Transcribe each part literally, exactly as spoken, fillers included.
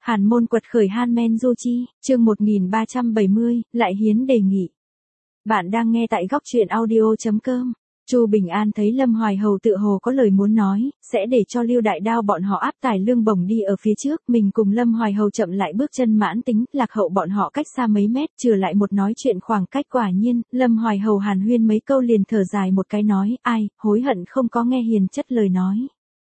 Hàn môn quật khởi Hanmen Du Chi, chương một nghìn ba trăm bảy mươi, lại hiến đề nghị. Bạn đang nghe tại góc truyện audio chấm com. Chu Bình An thấy Lâm Hoài Hầu tựa hồ có lời muốn nói, sẽ để cho Lưu Đại Đao bọn họ áp tải lương bổng đi ở phía trước, mình cùng Lâm Hoài Hầu chậm lại bước chân mãn tính, lạc hậu bọn họ cách xa mấy mét, trừ lại một nói chuyện khoảng cách. Quả nhiên, Lâm Hoài Hầu hàn huyên mấy câu liền thở dài một cái nói, ai, hối hận không có nghe hiền chất lời nói.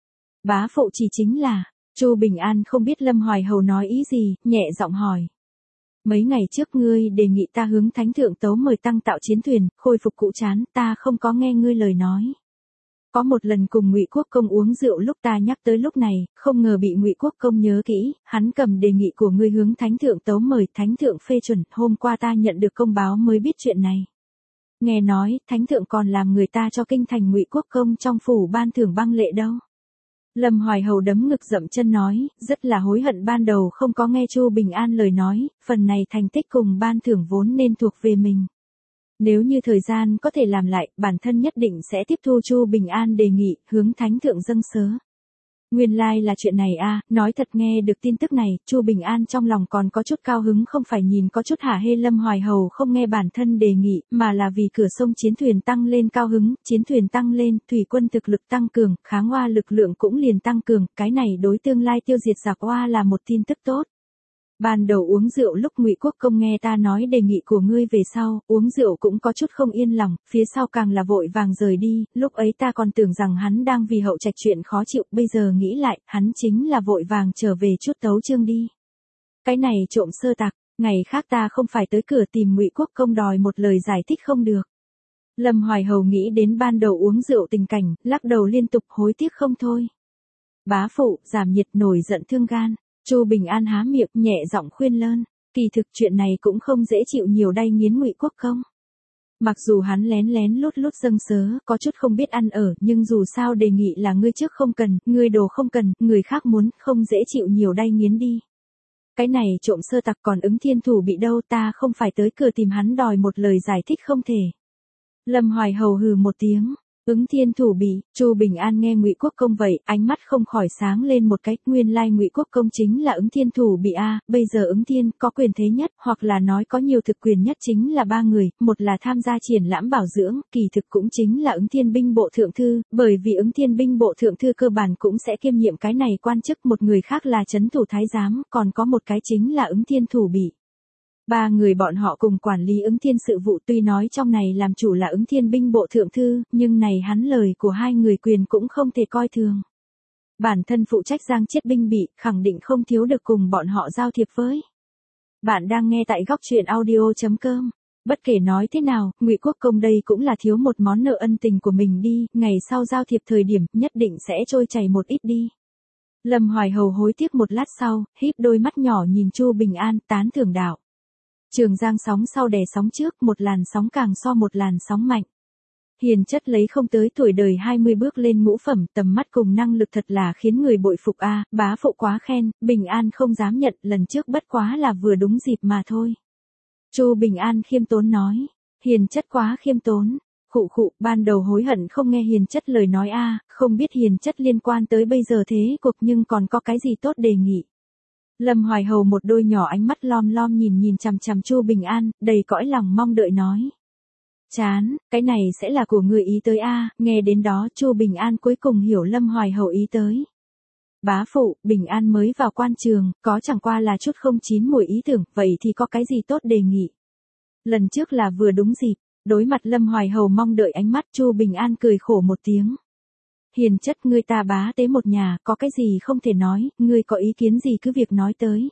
Bá phụ chỉ chính là, Chu Bình An không biết Lâm Hoài Hầu nói ý gì, nhẹ giọng hỏi. Mấy ngày trước ngươi đề nghị ta hướng Thánh Thượng Tấu mời tăng tạo chiến thuyền, khôi phục cụ trán, ta không có nghe ngươi lời nói. Có một lần cùng Ngụy Quốc Công uống rượu lúc ta nhắc tới lúc này, không ngờ bị Ngụy Quốc Công nhớ kỹ, hắn cầm đề nghị của ngươi hướng Thánh Thượng Tấu mời, Thánh Thượng phê chuẩn, hôm qua ta nhận được công báo mới biết chuyện này. Nghe nói, Thánh Thượng còn làm người ta cho kinh thành Ngụy Quốc Công trong phủ ban thưởng băng lệ đâu. Lâm Hoài Hầu đấm ngực dậm chân nói, rất là hối hận ban đầu không có nghe Chu Bình An lời nói, phần này thành tích cùng ban thưởng vốn nên thuộc về mình. Nếu như thời gian có thể làm lại, bản thân nhất định sẽ tiếp thu Chu Bình An đề nghị, hướng Thánh Thượng dâng sớ. Nguyên lai like là chuyện này a, à, nói thật nghe được tin tức này, Chu Bình An trong lòng còn có chút cao hứng, không phải nhìn có chút hả hê Lâm Hoài Hầu không nghe bản thân đề nghị, mà là vì cửa sông chiến thuyền tăng lên cao hứng, chiến thuyền tăng lên, thủy quân thực lực tăng cường, kháng oa lực lượng cũng liền tăng cường, cái này đối tương lai tiêu diệt giặc oa là một tin tức tốt. Ban đầu uống rượu lúc Ngụy Quốc Công nghe ta nói đề nghị của ngươi về sau, uống rượu cũng có chút không yên lòng, phía sau càng là vội vàng rời đi, lúc ấy ta còn tưởng rằng hắn đang vì hậu trạch chuyện khó chịu, bây giờ nghĩ lại, hắn chính là vội vàng trở về chút tấu chương đi. Cái này trộm sơ tặc, ngày khác ta không phải tới cửa tìm Ngụy Quốc Công đòi một lời giải thích không được. Lâm Hoài Hầu nghĩ đến ban đầu uống rượu tình cảnh, lắc đầu liên tục hối tiếc không thôi. Bá phụ, giảm nhiệt nổi giận thương gan. Chu Bình An há miệng nhẹ giọng khuyên lơn, kỳ thực chuyện này cũng không dễ chịu nhiều đay nghiến Ngụy Quốc Công. Mặc dù hắn lén lén lút lút dâng sớ, có chút không biết ăn ở, nhưng dù sao đề nghị là ngươi trước không cần, ngươi đồ không cần, người khác muốn, không dễ chịu nhiều đay nghiến đi. Cái này trộm sơ tặc còn ứng thiên thủ bị đâu, ta không phải tới cửa tìm hắn đòi một lời giải thích không thể. Lâm Hoài Hầu hừ một tiếng. Ứng thiên thủ bị, Chu Bình An nghe Ngụy Quốc Công vậy, ánh mắt không khỏi sáng lên một cái, nguyên lai Ngụy Quốc Công chính là ứng thiên thủ bị a, à, bây giờ ứng thiên có quyền thế nhất, hoặc là nói có nhiều thực quyền nhất chính là ba người, một là tham gia triển lãm bảo dưỡng, kỳ thực cũng chính là ứng thiên binh bộ thượng thư, bởi vì ứng thiên binh bộ thượng thư cơ bản cũng sẽ kiêm nhiệm cái này quan chức, một người khác là trấn thủ thái giám, còn có một cái chính là ứng thiên thủ bị. Ba người bọn họ cùng quản lý ứng thiên sự vụ, tuy nói trong này làm chủ là ứng thiên binh bộ thượng thư, nhưng này hắn lời của hai người quyền cũng không thể coi thường. Bản thân phụ trách giang chết binh bị, khẳng định không thiếu được cùng bọn họ giao thiệp với. Bạn đang nghe tại góc truyện audio chấm com. Bất kể nói thế nào, Ngụy Quốc Công đây cũng là thiếu một món nợ ân tình của mình đi, ngày sau giao thiệp thời điểm, nhất định sẽ trôi chảy một ít đi. Lâm Hoài Hầu hối tiếc một lát sau, híp đôi mắt nhỏ nhìn Chu Bình An, tán thưởng đạo. Trường Giang sóng sau đè sóng trước, một làn sóng càng so một làn sóng mạnh. Hiền chất lấy không tới tuổi đời hai mươi bước lên ngũ phẩm, tầm mắt cùng năng lực thật là khiến người bội phục a, à, bá phụ quá khen, Bình An không dám nhận, lần trước bất quá là vừa đúng dịp mà thôi. Chu Bình An khiêm tốn nói, hiền chất quá khiêm tốn, khụ khụ, ban đầu hối hận không nghe hiền chất lời nói a, à, không biết hiền chất liên quan tới bây giờ thế cục nhưng còn có cái gì tốt đề nghị. Lâm Hoài Hầu một đôi nhỏ ánh mắt lom lom nhìn nhìn chằm chằm Chu Bình An, đầy cõi lòng mong đợi nói. Chán, cái này sẽ là của người ý tới a, à, nghe đến đó Chu Bình An cuối cùng hiểu Lâm Hoài Hầu ý tới. Bá phụ, Bình An mới vào quan trường, có chẳng qua là chút không chín mùi ý tưởng, vậy thì có cái gì tốt đề nghị. Lần trước là vừa đúng dịp, đối mặt Lâm Hoài Hầu mong đợi ánh mắt Chu Bình An cười khổ một tiếng. Hiền chất ngươi ta bá tế một nhà, có cái gì không thể nói, ngươi có ý kiến gì cứ việc nói tới.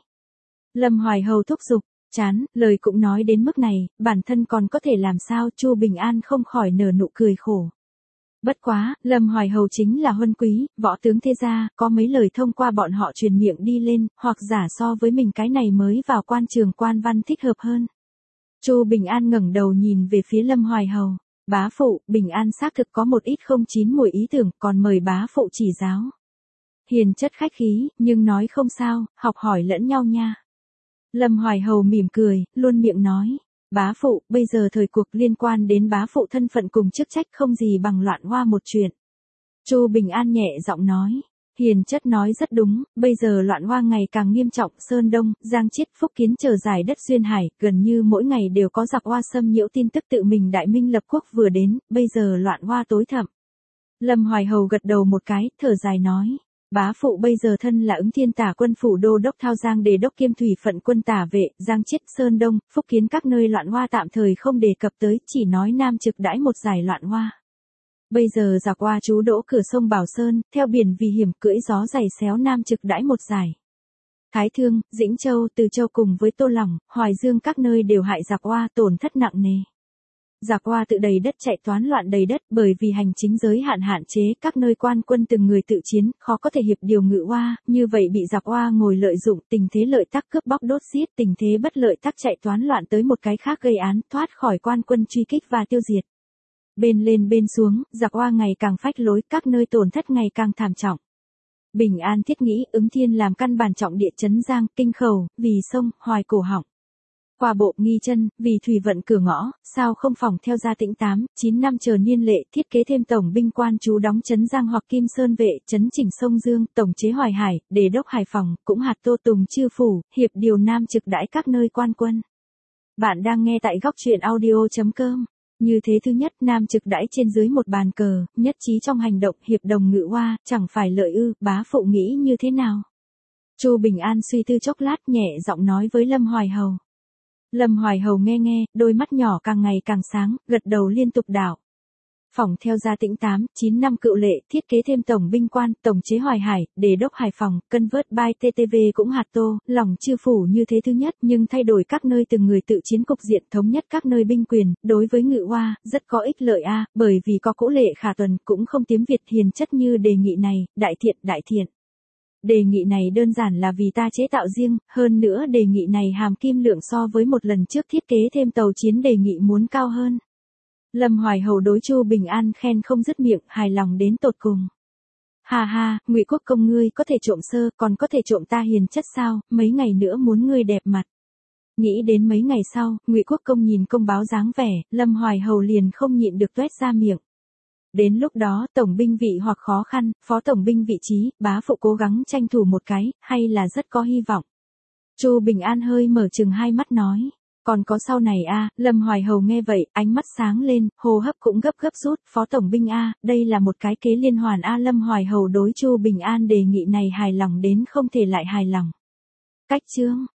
Lâm Hoài Hầu thúc giục, chán, lời cũng nói đến mức này, bản thân còn có thể làm sao, Chu Bình An không khỏi nở nụ cười khổ. Bất quá, Lâm Hoài Hầu chính là huân quý, võ tướng thế gia, có mấy lời thông qua bọn họ truyền miệng đi lên, hoặc giả so với mình cái này mới vào quan trường quan văn thích hợp hơn. Chu Bình An ngẩng đầu nhìn về phía Lâm Hoài Hầu. Bá phụ, Bình An xác thực có một ít không chín mùi ý tưởng, còn mời bá phụ chỉ giáo. Hiền chất khách khí, nhưng nói không sao, học hỏi lẫn nhau nha. Lâm Hoài Hầu mỉm cười, luôn miệng nói. Bá phụ, bây giờ thời cuộc liên quan đến bá phụ thân phận cùng chức trách không gì bằng loạn hoa một chuyện. Chu Bình An nhẹ giọng nói. Hiền chất nói rất đúng, bây giờ loạn hoa ngày càng nghiêm trọng, Sơn Đông, Giang Chiết, Phúc Kiến chờ giải đất duyên hải, gần như mỗi ngày đều có giặc hoa xâm nhiễu tin tức tự mình đại minh lập quốc vừa đến, bây giờ loạn hoa tối thẳm. Lâm Hoài Hầu gật đầu một cái, thở dài nói. Bá phụ bây giờ thân là Ứng Thiên Tả quân phủ đô đốc Thao Giang đề đốc kiêm thủy phận quân tả vệ, Giang Chiết, Sơn Đông, Phúc Kiến các nơi loạn hoa tạm thời không đề cập tới, chỉ nói Nam Trực đãi một giải loạn hoa. Bây giờ giặc hoa trú đỗ cửa sông Bảo Sơn, theo biển vì hiểm cưỡi gió giày xéo Nam Trực đãi một giải. Thái Thương, Dĩnh Châu, Từ Châu cùng với Tô Lỏng, Hoài Dương các nơi đều hại giặc hoa tổn thất nặng nề. Giặc hoa tự đầy đất chạy toán loạn đầy đất bởi vì hành chính giới hạn hạn chế, các nơi quan quân từng người tự chiến, khó có thể hiệp điều ngự hoa, như vậy bị giặc hoa ngồi lợi dụng, tình thế lợi tắc cướp bóc đốt giết, tình thế bất lợi tắc chạy toán loạn tới một cái khác gây án, thoát khỏi quan quân truy kích và tiêu diệt. Bên lên bên xuống, giặc hoa ngày càng phách lối, các nơi tổn thất ngày càng thảm trọng. Bình An thiết nghĩ, Ứng Thiên làm căn bản trọng địa chấn Giang, Kinh Khẩu, vì sông, Hoài cổ họng. Qua bộ Nghi Chân, vì thủy vận cửa ngõ, sao không phòng theo gia Tĩnh tám, chín năm chờ niên lệ, thiết kế thêm tổng binh quan trú đóng trấn Giang hoặc Kim Sơn vệ, trấn Chỉnh sông Dương, tổng chế Hoài Hải, đề đốc Hải Phòng, cũng hạt Tô Tùng Chư phủ, hiệp điều Nam Trực đãi các nơi quan quân. Bạn đang nghe tại góc truyện audio chấm com. Như thế thứ nhất, Nam Trực đãi trên dưới một bàn cờ, nhất trí trong hành động, hiệp đồng ngự hoa, chẳng phải lợi ư, bá phụ nghĩ như thế nào? Chu Bình An suy tư chốc lát, nhẹ giọng nói với Lâm Hoài Hầu. Lâm Hoài Hầu nghe nghe, đôi mắt nhỏ càng ngày càng sáng, gật đầu liên tục đảo. Phòng theo gia Tĩnh tám, chín năm cựu lệ, thiết kế thêm tổng binh quan, tổng chế Hoài Hải, đề đốc Hải Phòng, cân vớt by tê tê vê cũng hạt Tô, lòng Chư phủ như thế thứ nhất, nhưng thay đổi các nơi từng người tự chiến cục diện, thống nhất các nơi binh quyền, đối với ngự hoa, rất có ích lợi a, bởi vì có cỗ lệ khả tuần, cũng không tiếm Việt hiền chất như đề nghị này, đại thiện, đại thiện. Đề nghị này đơn giản là vì ta chế tạo riêng, hơn nữa đề nghị này hàm kim lượng so với một lần trước thiết kế thêm tàu chiến đề nghị muốn cao hơn. Lâm Hoài Hầu đối Chu Bình An khen không dứt miệng, hài lòng đến tột cùng. Hà hà, Ngụy Quốc công ngươi có thể trộm sơ, còn có thể trộm ta hiền chất sao, mấy ngày nữa muốn ngươi đẹp mặt. Nghĩ đến mấy ngày sau, Ngụy Quốc công nhìn công báo dáng vẻ, Lâm Hoài Hầu liền không nhịn được toét ra miệng. Đến lúc đó, tổng binh vị hoặc khó khăn, phó tổng binh vị trí, bá phụ cố gắng tranh thủ một cái, hay là rất có hy vọng. Chu Bình An hơi mở chừng hai mắt nói. Còn có sau này a, Lâm Hoài Hầu nghe vậy, ánh mắt sáng lên, hô hấp cũng gấp gấp rút, phó tổng binh a, đây là một cái kế liên hoàn a. Lâm Hoài Hầu đối Chu Bình An đề nghị này hài lòng đến không thể lại hài lòng. Cách chương